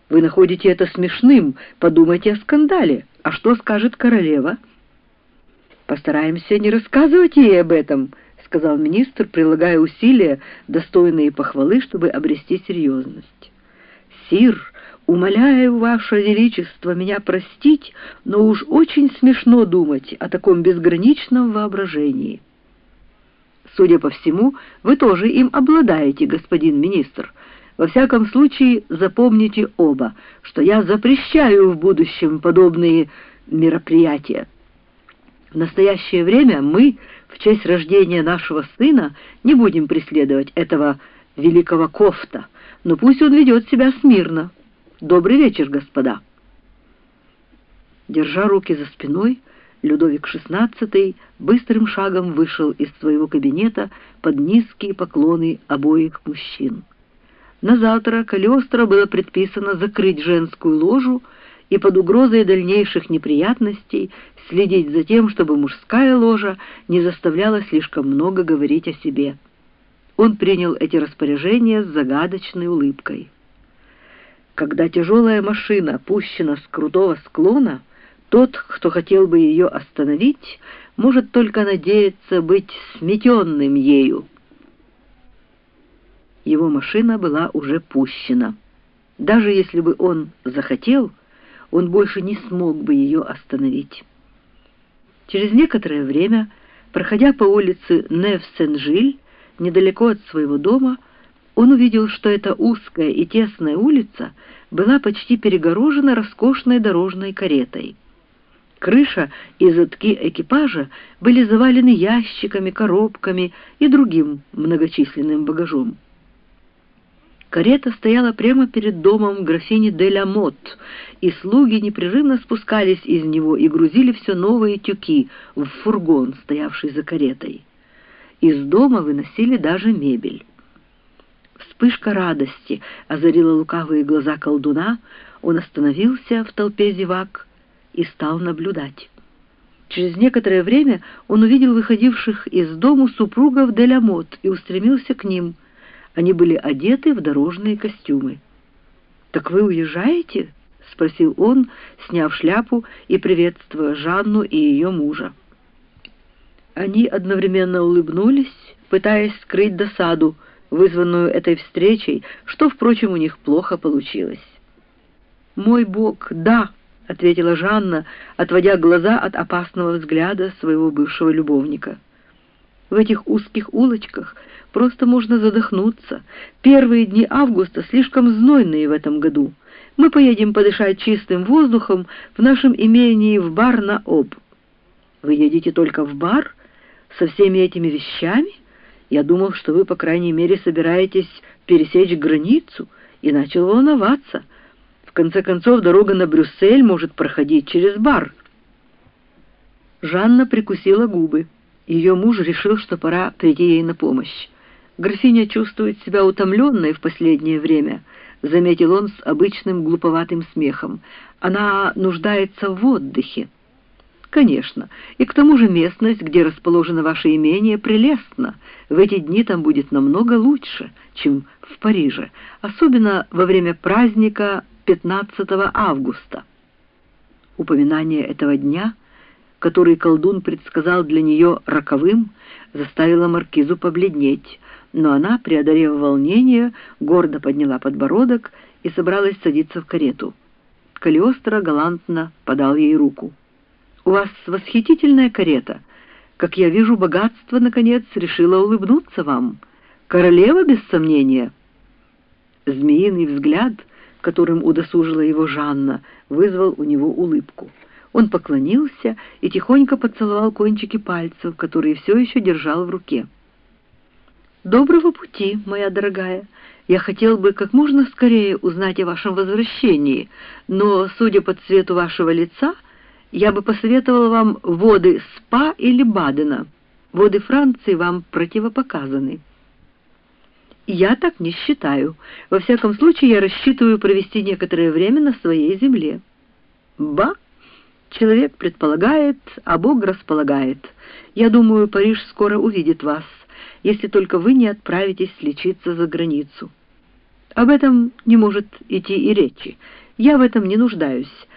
Вы находите это смешным, подумайте о скандале. А что скажет королева?» «Постараемся не рассказывать ей об этом», — сказал министр, прилагая усилия, достойные похвалы, чтобы обрести серьезность. «Сир, умоляю, Ваше Величество, меня простить, но уж очень смешно думать о таком безграничном воображении». «Судя по всему, вы тоже им обладаете, господин министр. Во всяком случае, запомните оба, что я запрещаю в будущем подобные мероприятия. В настоящее время мы, в честь рождения нашего сына, не будем преследовать этого великого Кофта, но пусть он ведет себя смирно. Добрый вечер, господа». Держа руки за спиной, Людовик XVI быстрым шагом вышел из своего кабинета под низкие поклоны обоих мужчин. На завтра Калиостро было предписано закрыть женскую ложу и под угрозой дальнейших неприятностей следить за тем, чтобы мужская ложа не заставляла слишком много говорить о себе. Он принял эти распоряжения с загадочной улыбкой. Когда тяжелая машина пущена с крутого склона, тот, кто хотел бы ее остановить, может только надеяться быть сметенным ею. Его машина была уже пущена. Даже если бы он захотел, он больше не смог бы ее остановить. Через некоторое время, проходя по улице Нев-Сен-Жиль, недалеко от своего дома, он увидел, что эта узкая и тесная улица была почти перегорожена роскошной дорожной каретой. Крыша и задки экипажа были завалены ящиками, коробками и другим многочисленным багажом. Карета стояла прямо перед домом графини де ла Мот, и слуги непрерывно спускались из него и грузили все новые тюки в фургон, стоявший за каретой. Из дома выносили даже мебель. Вспышка радости озарила лукавые глаза колдуна, он остановился в толпе зевак и стал наблюдать. Через некоторое время он увидел выходивших из дому супругов де ла Мот и устремился к ним. Они были одеты в дорожные костюмы. «Так вы уезжаете?» — спросил он, сняв шляпу и приветствуя Жанну и ее мужа. Они одновременно улыбнулись, пытаясь скрыть досаду, вызванную этой встречей, что, впрочем, у них плохо получилось. «Мой Бог, да!» — ответила Жанна, отводя глаза от опасного взгляда своего бывшего любовника. «В этих узких улочках просто можно задохнуться. Первые дни августа слишком знойные в этом году. Мы поедем подышать чистым воздухом в нашем имении в Бар-на-Об». «Вы едете только в бар? Со всеми этими вещами? Я думал, что вы, по крайней мере, собираетесь пересечь границу», и начал волноваться. В конце концов, дорога на Брюссель может проходить через бар. Жанна прикусила губы. Ее муж решил, что пора прийти ей на помощь. «Графиня чувствует себя утомленной в последнее время», — заметил он с обычным глуповатым смехом. «Она нуждается в отдыхе». «Конечно. И к тому же местность, где расположено ваше имение, прелестна. В эти дни там будет намного лучше, чем в Париже, особенно во время праздника 15 августа». Упоминание этого дня, который колдун предсказал для нее роковым, заставило маркизу побледнеть, но она, преодолев волнение, гордо подняла подбородок и собралась садиться в карету. Калиостро галантно подал ей руку. «У вас восхитительная карета. Как я вижу, богатство, наконец, решило улыбнуться вам. Королева, без сомнения». Змеиный взгляд, которым удосужила его Жанна, вызвал у него улыбку. Он поклонился и тихонько поцеловал кончики пальцев, которые все еще держал в руке. «Доброго пути, моя дорогая. Я хотел бы как можно скорее узнать о вашем возвращении, но, судя по цвету вашего лица, я бы посоветовала вам воды Спа или Бадена. Воды Франции вам противопоказаны». «Я так не считаю. Во всяком случае, я рассчитываю провести некоторое время на своей земле». «Ба! Человек предполагает, а Бог располагает. Я думаю, Париж скоро увидит вас, если только вы не отправитесь лечиться за границу». Об этом не может идти и речи. Я в этом не нуждаюсь.